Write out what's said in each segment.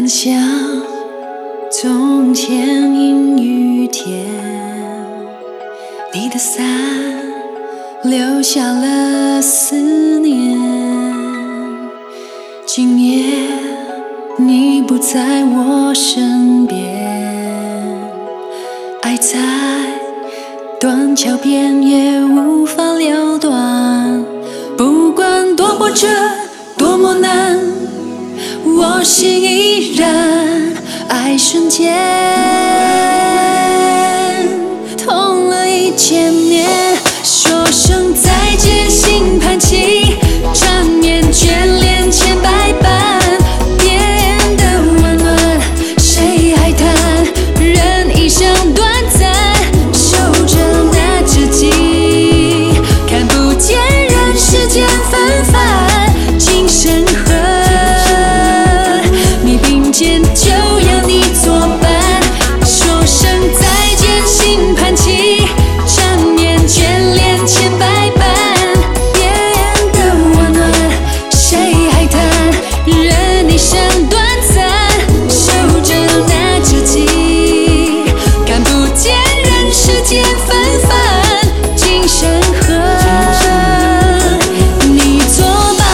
很像从前阴雨天，你的伞留下了思念。今夜你不在我身边，爱在断桥边也无法了断。不管多波折多么难，我心依然，爱瞬间痛了1000年。说声再见，心盼起，缠绵眷恋千百般，变得温暖，谁还谈？人一生短暂，守着那知己，看不见人世间纷繁，今生何？你并肩就要你作伴，说声再见，心盼起，缠绵眷恋千百般，变得温暖，谁还谈？人一生短暂，守着那知己，看不见人世间纷繁，今生何？你作伴。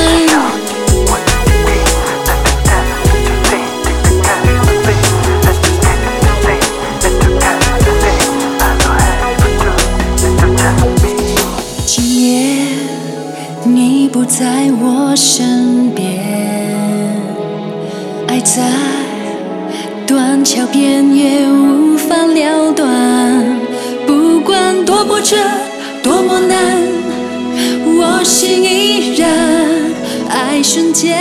今夜你不在我身边，爱在断桥边也无法了断。不管多波折多么难，我心依然，爱瞬间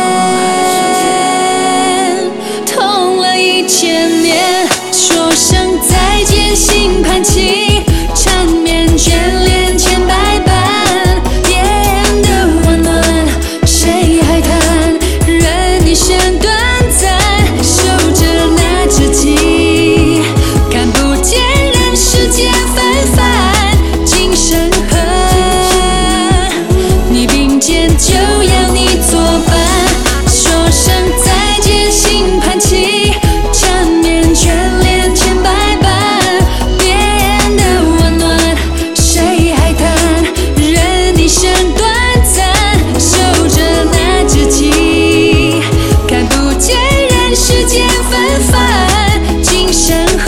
痛了1000年。说声再见，心盼起，缠绵眷恋千百般，变得温暖，谁还谈？人一生短暂，守着那知己，看不见人世间纷繁，今生何？你并肩就要你作伴，说声再见，心盼起，缠绵眷恋千百般，变得温暖，谁还谈？人一生短暂，守着那知己，看不见人世间纷繁，今生何？